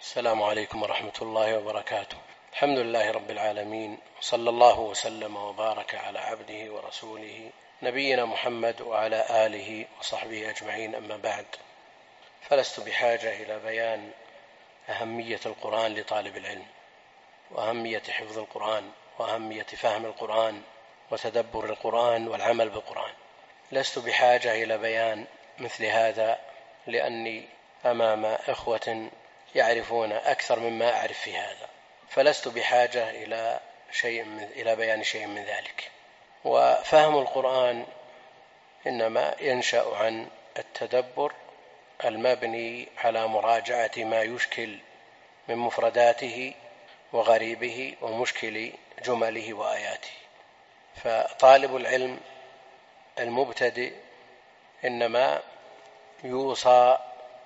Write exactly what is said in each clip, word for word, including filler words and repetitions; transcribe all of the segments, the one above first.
السلام عليكم ورحمة الله وبركاته. الحمد لله رب العالمين، صلى الله وسلم وبارك على عبده ورسوله نبينا محمد وعلى آله وصحبه أجمعين، أما بعد، فلست بحاجة إلى بيان أهمية القرآن لطالب العلم، وأهمية حفظ القرآن، وأهمية فهم القرآن وتدبر القرآن والعمل بالقرآن. لست بحاجة إلى بيان مثل هذا، لأني أمام إخوة يعرفون أكثر مما أعرف في هذا، فلست بحاجة إلى شيء من إلى بيان شيء من ذلك. وفهم القرآن إنما ينشأ عن التدبر المبني على مراجعة ما يشكل من مفرداته وغريبه ومشكل جمله وآياته. فطالب العلم المبتدئ إنما يوصى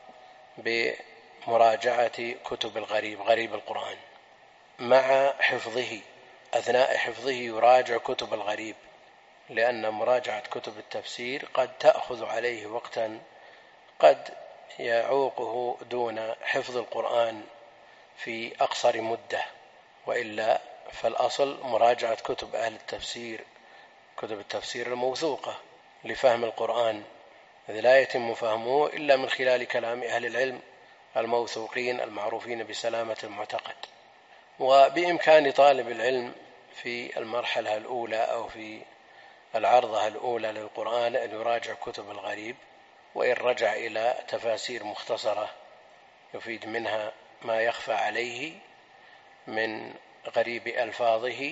بمراجعة كتب الغريب غريب القرآن مع حفظه. أثناء حفظه يراجع كتب الغريب، لأن مراجعة كتب التفسير قد تأخذ عليه وقتا قد يعوقه دون حفظ القرآن في أقصر مدة، وإلا فالأصل مراجعة كتب أهل التفسير، كتب التفسير الموثوقة لفهم القرآن، إذ لا يتم فهمه إلا من خلال كلام أهل العلم الموثوقين المعروفين بسلامة المعتقد. وبإمكان طالب العلم في المرحلة الأولى أو في العرضة الأولى للقرآن أن يراجع كتب الغريب، وإن رجع إلى تفاسير مختصرة يفيد منها ما يخفى عليه من غريب ألفاظه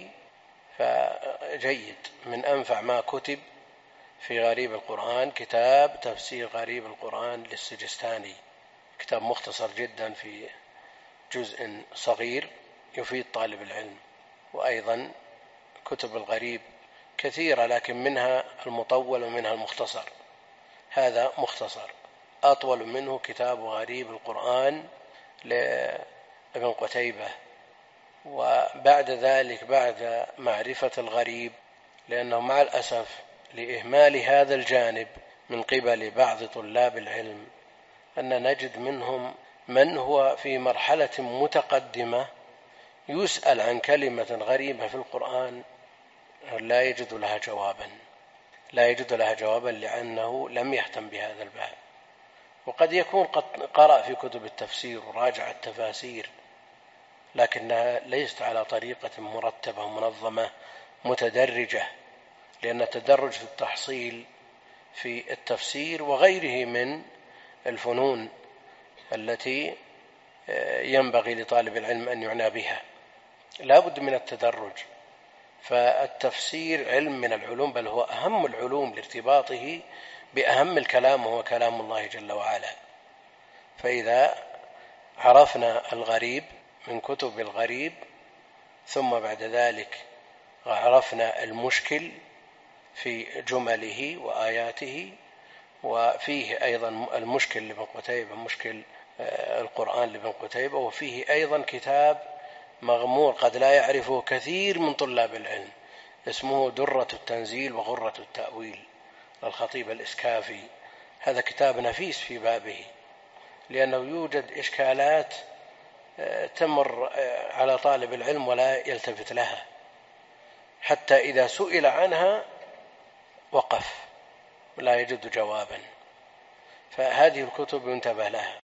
فجيد. من أنفع ما كتب في غريب القرآن كتاب تفسير غريب القرآن للسجستاني، كتاب مختصر جدا في جزء صغير يفيد طالب العلم. وأيضا كتب الغريب كثيرة، لكن منها المطول ومنها المختصر. هذا مختصر، أطول منه كتاب غريب القرآن لابن قتيبة. وبعد ذلك بعد معرفة الغريب، لأنه مع الأسف لإهمال هذا الجانب من قبل بعض طلاب العلم أن نجد منهم من هو في مرحلة متقدمة يسأل عن كلمة غريبة في القرآن لا يجد لها جوابا لا يجد لها جوابا لأنه لم يهتم بهذا الباب. وقد يكون قد قرأ في كتب التفسير وراجع التفاسير، لكنها ليست على طريقة مرتبة منظمة متدرجة، لأن التدرج في التحصيل في التفسير وغيره من الفنون التي ينبغي لطالب العلم أن يعنى بها لا بد من التدرج. فالتفسير علم من العلوم، بل هو أهم العلوم لارتباطه بأهم الكلام وهو كلام الله جل وعلا. فإذا عرفنا الغريب من كتب الغريب، ثم بعد ذلك عرفنا المشكل في جمله وآياته، وفيه أيضا المشكل لابن قتيبة، مشكل القرآن لابن قتيبة، وفيه أيضا كتاب مغمور قد لا يعرفه كثير من طلاب العلم اسمه درة التنزيل وغرة التأويل للخطيب الإسكافي. هذا كتاب نفيس في بابه، لأنه يوجد إشكالات تمر على طالب العلم ولا يلتفت لها، حتى إذا سئل عنها وقف ولا يجد جوابا. فهذه الكتب ينتبه لها.